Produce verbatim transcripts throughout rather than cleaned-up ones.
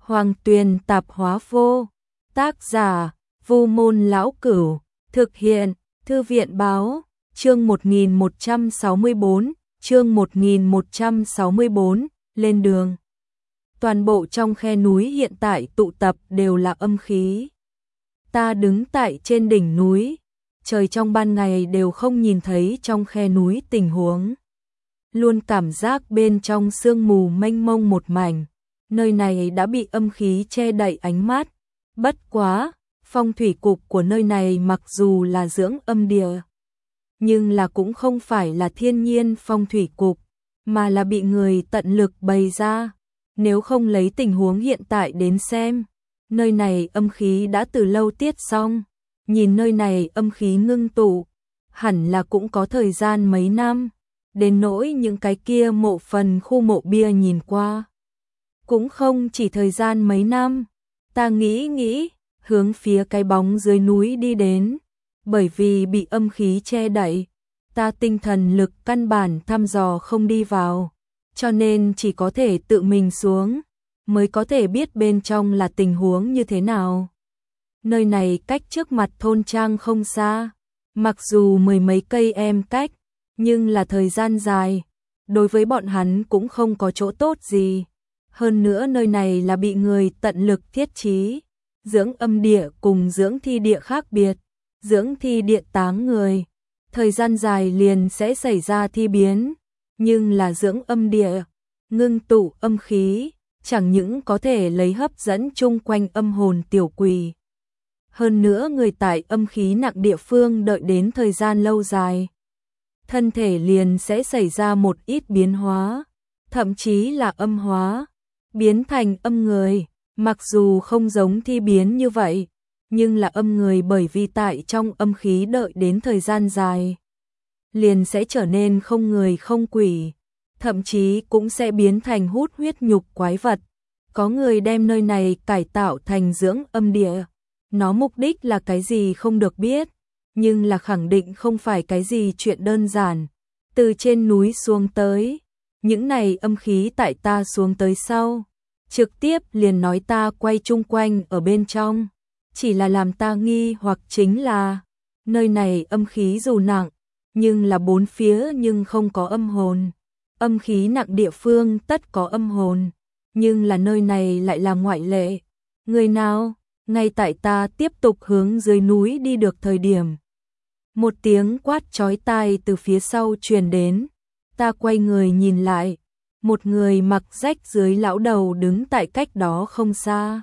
Hoàng Tuyền Tạp Hóa Vô. Tác giả: Vu Môn Lão Cửu. Thực hiện: Thư viện Báo. Chương một nghìn một trăm sáu mươi bốn, chương một nghìn một trăm sáu mươi bốn, lên đường. Toàn bộ trong khe núi hiện tại tụ tập đều là âm khí. Ta đứng tại trên đỉnh núi, trời trong ban ngày đều không nhìn thấy trong khe núi tình huống. Luôn cảm giác bên trong sương mù mênh mông một mảnh, nơi này đã bị âm khí che đậy ánh mắt. Bất quá, phong thủy cục của nơi này mặc dù là dưỡng âm địa, nhưng là cũng không phải là thiên nhiên phong thủy cục, mà là bị người tận lực bày ra. Nếu không lấy tình huống hiện tại đến xem, nơi này âm khí đã từ lâu tiết xong. Nhìn nơi này âm khí ngưng tụ, hẳn là cũng có thời gian mấy năm. Đến nỗi những cái kia mộ phần khu mộ bia nhìn qua, cũng không chỉ thời gian mấy năm. Ta nghĩ nghĩ, hướng phía cái bóng dưới núi đi đến. Bởi vì bị âm khí che đậy, ta tinh thần lực căn bản thăm dò không đi vào, cho nên chỉ có thể tự mình xuống, mới có thể biết bên trong là tình huống như thế nào. Nơi này cách trước mặt thôn trang không xa, mặc dù mười mấy cây em cách, nhưng là thời gian dài, đối với bọn hắn cũng không có chỗ tốt gì. Hơn nữa nơi này là bị người tận lực thiết trí. Dưỡng âm địa cùng dưỡng thi địa khác biệt. Dưỡng thi địa táng người, thời gian dài liền sẽ xảy ra thi biến, nhưng là dưỡng âm địa, ngưng tụ âm khí, chẳng những có thể lấy hấp dẫn chung quanh âm hồn tiểu quỷ. Hơn nữa người tại âm khí nặng địa phương đợi đến thời gian lâu dài, thân thể liền sẽ xảy ra một ít biến hóa, thậm chí là âm hóa, biến thành âm người. Mặc dù không giống thi biến như vậy, nhưng là âm người bởi vì tại trong âm khí đợi đến thời gian dài, liền sẽ trở nên không người không quỷ, thậm chí cũng sẽ biến thành hút huyết nhục quái vật. Có người đem nơi này cải tạo thành dưỡng âm địa. Nó mục đích là cái gì không được biết, nhưng là khẳng định không phải cái gì chuyện đơn giản. Từ trên núi xuống tới, những này âm khí tại ta xuống tới sau, trực tiếp liền nói ta quay chung quanh ở bên trong. Chỉ là làm ta nghi hoặc chính là, nơi này âm khí dù nặng, nhưng là bốn phía nhưng không có âm hồn. Âm khí nặng địa phương tất có âm hồn, nhưng là nơi này lại là ngoại lệ. Người nào? Ngay tại ta tiếp tục hướng dưới núi đi được thời điểm, một tiếng quát chói tai từ phía sau truyền đến. Ta quay người nhìn lại, một người mặc rách dưới lão đầu đứng tại cách đó không xa,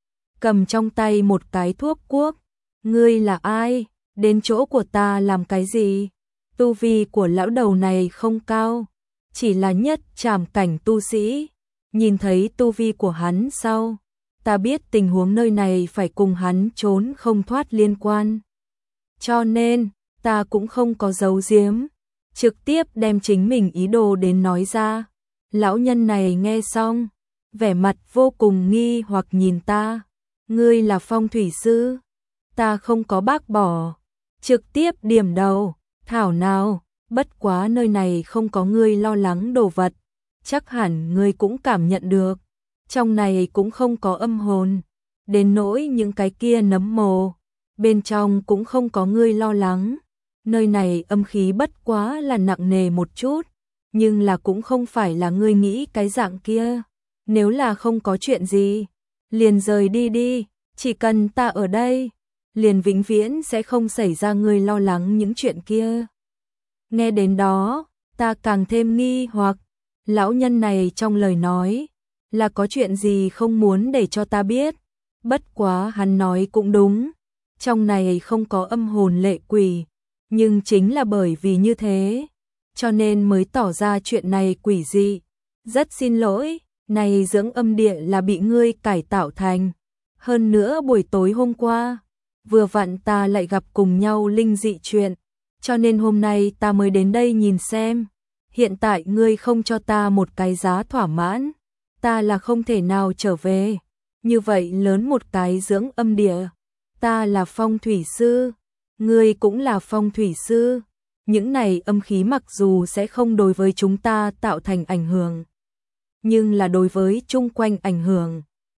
cầm trong tay một cái thuốc cuốc. Ngươi là ai? Đến chỗ của ta làm cái gì? Tu vi của lão đầu này không cao, chỉ là nhất trảm cảnh tu sĩ. Nhìn thấy tu vi của hắn sau, ta biết tình huống nơi này phải cùng hắn trốn không thoát liên quan. Cho nên, ta cũng không có giấu giếm, trực tiếp đem chính mình ý đồ đến nói ra. Lão nhân này nghe xong, vẻ mặt vô cùng nghi hoặc nhìn ta. Ngươi là phong thủy sư? Ta không có bác bỏ, trực tiếp điểm đầu. Thảo nào, bất quá nơi này không có ngươi lo lắng đồ vật, chắc hẳn ngươi cũng cảm nhận được. Trong này cũng không có âm hồn, đến nỗi những cái kia nấm mồ, bên trong cũng không có ngươi lo lắng. Nơi này âm khí bất quá là nặng nề một chút, nhưng là cũng không phải là ngươi nghĩ cái dạng kia. Nếu là không có chuyện gì, liền rời đi đi, chỉ cần ta ở đây, liền vĩnh viễn sẽ không xảy ra ngươi lo lắng những chuyện kia. Nghe đến đó, ta càng thêm nghi hoặc, lão nhân này trong lời nói, là có chuyện gì không muốn để cho ta biết. Bất quá hắn nói cũng đúng, trong này không có âm hồn lệ quỷ, nhưng chính là bởi vì như thế, cho nên mới tỏ ra chuyện này quỷ dị. Rất xin lỗi, này dưỡng âm địa là bị ngươi cải tạo thành. Hơn nữa buổi tối hôm qua, vừa vặn ta lại gặp cùng nhau linh dị chuyện, cho nên hôm nay ta mới đến đây nhìn xem. Hiện tại ngươi không cho ta một cái giá thỏa mãn, ta là không thể nào trở về. Như vậy lớn một cái dưỡng âm địa, ta là phong thủy sư, ngươi cũng là phong thủy sư. Những này âm khí mặc dù sẽ không đối với chúng ta tạo thành ảnh hưởng, nhưng là đối với chung quanh ảnh hưởng,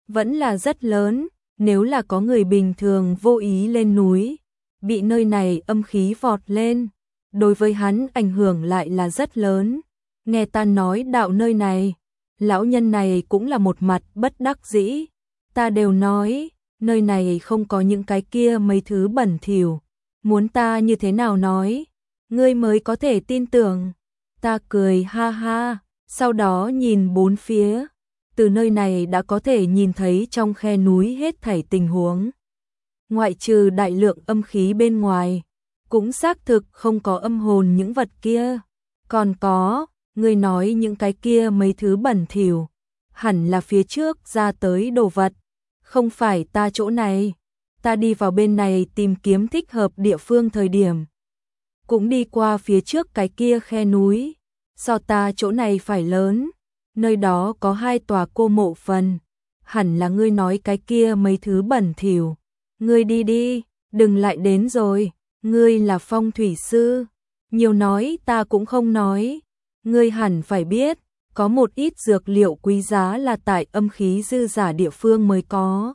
vẫn là rất lớn, nếu là có người bình thường vô ý lên núi, bị nơi này âm khí vọt lên, đối với hắn ảnh hưởng lại là rất lớn. Nghe ta nói đạo nơi này, lão nhân này cũng là một mặt bất đắc dĩ, ta đều nói, nơi này không có những cái kia mấy thứ bẩn thỉu, muốn ta như thế nào nói, ngươi mới có thể tin tưởng. Ta cười ha ha, sau đó nhìn bốn phía, từ nơi này đã có thể nhìn thấy trong khe núi hết thảy tình huống. Ngoại trừ đại lượng âm khí bên ngoài, cũng xác thực không có âm hồn những vật kia, còn có, ngươi nói những cái kia mấy thứ bẩn thỉu, hẳn là phía trước ra tới đồ vật, không phải ta chỗ này. Ta đi vào bên này tìm kiếm thích hợp địa phương thời điểm, cũng đi qua phía trước cái kia khe núi, so ta chỗ này phải lớn, nơi đó có hai tòa cô mộ phần, hẳn là ngươi nói cái kia mấy thứ bẩn thỉu. Ngươi đi đi, đừng lại đến rồi, ngươi là phong thủy sư, nhiều nói ta cũng không nói, ngươi hẳn phải biết, có một ít dược liệu quý giá là tại âm khí dư giả địa phương mới có.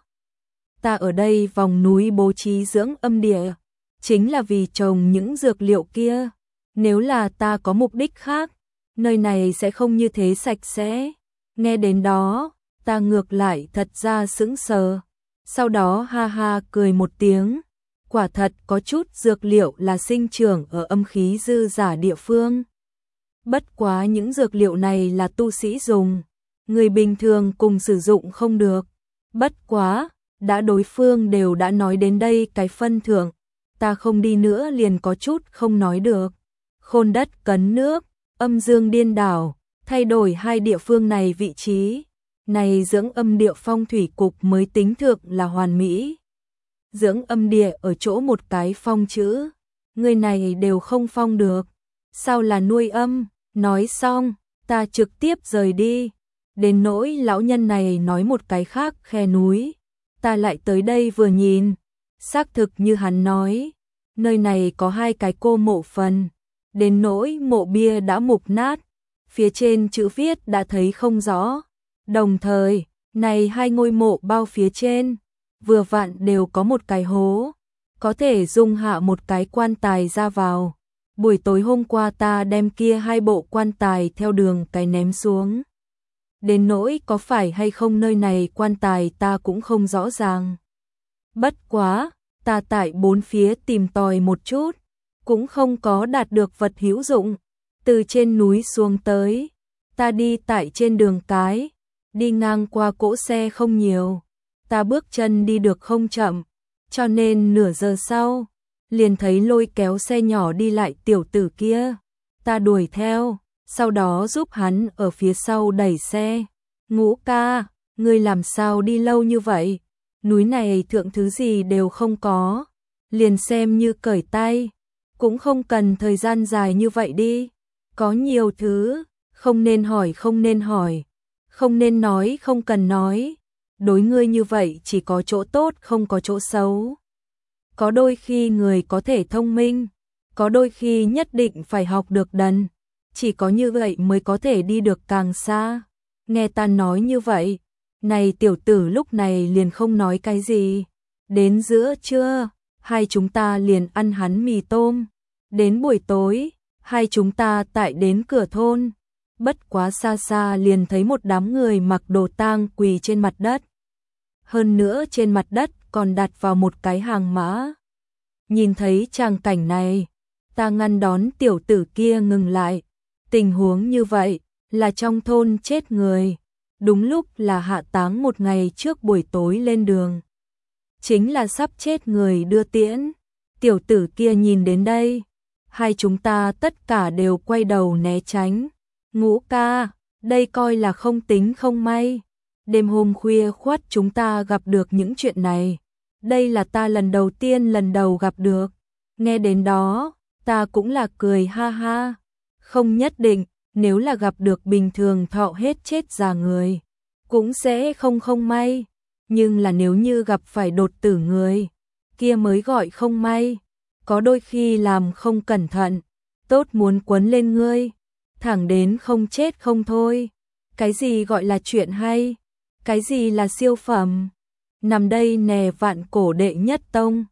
Ta ở đây vòng núi bố trí dưỡng âm địa, chính là vì trồng những dược liệu kia, nếu là ta có mục đích khác, nơi này sẽ không như thế sạch sẽ. Nghe đến đó, ta ngược lại thật ra sững sờ, sau đó ha ha cười một tiếng, quả thật có chút dược liệu là sinh trưởng ở âm khí dư giả địa phương. Bất quá những dược liệu này là tu sĩ dùng, người bình thường cùng sử dụng không được. Bất quá, đã đối phương đều đã nói đến đây cái phân thưởng, ta không đi nữa liền có chút không nói được. Khôn đất cấn nước, âm dương điên đảo, thay đổi hai địa phương này vị trí, này dưỡng âm địa phong thủy cục mới tính thực là hoàn mỹ. Dưỡng âm địa ở chỗ một cái phong chữ, người này đều không phong được, sao là nuôi âm. Nói xong, ta trực tiếp rời đi, đến nỗi lão nhân này nói một cái khác khe núi, ta lại tới đây vừa nhìn, xác thực như hắn nói, nơi này có hai cái cô mộ phần, đến nỗi mộ bia đã mục nát, phía trên chữ viết đã thấy không rõ, đồng thời, này hai ngôi mộ bao phía trên, vừa vặn đều có một cái hố, có thể dung hạ một cái quan tài ra vào. Buổi tối hôm qua ta đem kia hai bộ quan tài theo đường cái ném xuống. Đến nỗi có phải hay không nơi này quan tài ta cũng không rõ ràng. Bất quá, ta tại bốn phía tìm tòi một chút, cũng không có đạt được vật hữu dụng. Từ trên núi xuống tới, ta đi tại trên đường cái, đi ngang qua cỗ xe không nhiều. Ta bước chân đi được không chậm, cho nên nửa giờ sau, liền thấy lôi kéo xe nhỏ đi lại tiểu tử kia. Ta đuổi theo, sau đó giúp hắn ở phía sau đẩy xe. Ngũ ca, ngươi làm sao đi lâu như vậy? Núi này thượng thứ gì đều không có, liền xem như cởi tay, cũng không cần thời gian dài như vậy đi. Có nhiều thứ, không nên hỏi không nên hỏi, không nên nói không cần nói. Đối ngươi như vậy chỉ có chỗ tốt không có chỗ xấu. Có đôi khi người có thể thông minh, có đôi khi nhất định phải học được đần, chỉ có như vậy mới có thể đi được càng xa. Nghe ta nói như vậy, này tiểu tử lúc này liền không nói cái gì. Đến giữa trưa, hai chúng ta liền ăn hắn mì tôm. Đến buổi tối, hai chúng ta tại đến cửa thôn. Bất quá xa xa liền thấy một đám người mặc đồ tang quỳ trên mặt đất. Hơn nữa trên mặt đất còn đặt vào một cái hàng mã. Nhìn thấy tràng cảnh này, ta ngăn đón tiểu tử kia ngừng lại. Tình huống như vậy là trong thôn chết người, đúng lúc là hạ táng một ngày trước buổi tối lên đường. Chính là sắp chết người đưa tiễn. Tiểu tử kia nhìn đến đây, hai chúng ta tất cả đều quay đầu né tránh. Ngũ ca, đây coi là không tính không may. Đêm hôm khuya khoắt chúng ta gặp được những chuyện này. Đây là ta lần đầu tiên lần đầu gặp được. Nghe đến đó, ta cũng là cười ha ha. Không nhất định, nếu là gặp được bình thường thọ hết chết già người, cũng sẽ không không may. Nhưng là nếu như gặp phải đột tử người, kia mới gọi không may. Có đôi khi làm không cẩn thận, tốt muốn quấn lên ngươi, thẳng đến không chết không thôi. Cái gì gọi là chuyện hay? Cái gì là siêu phẩm? Nằm đây nè vạn cổ đệ nhất tông.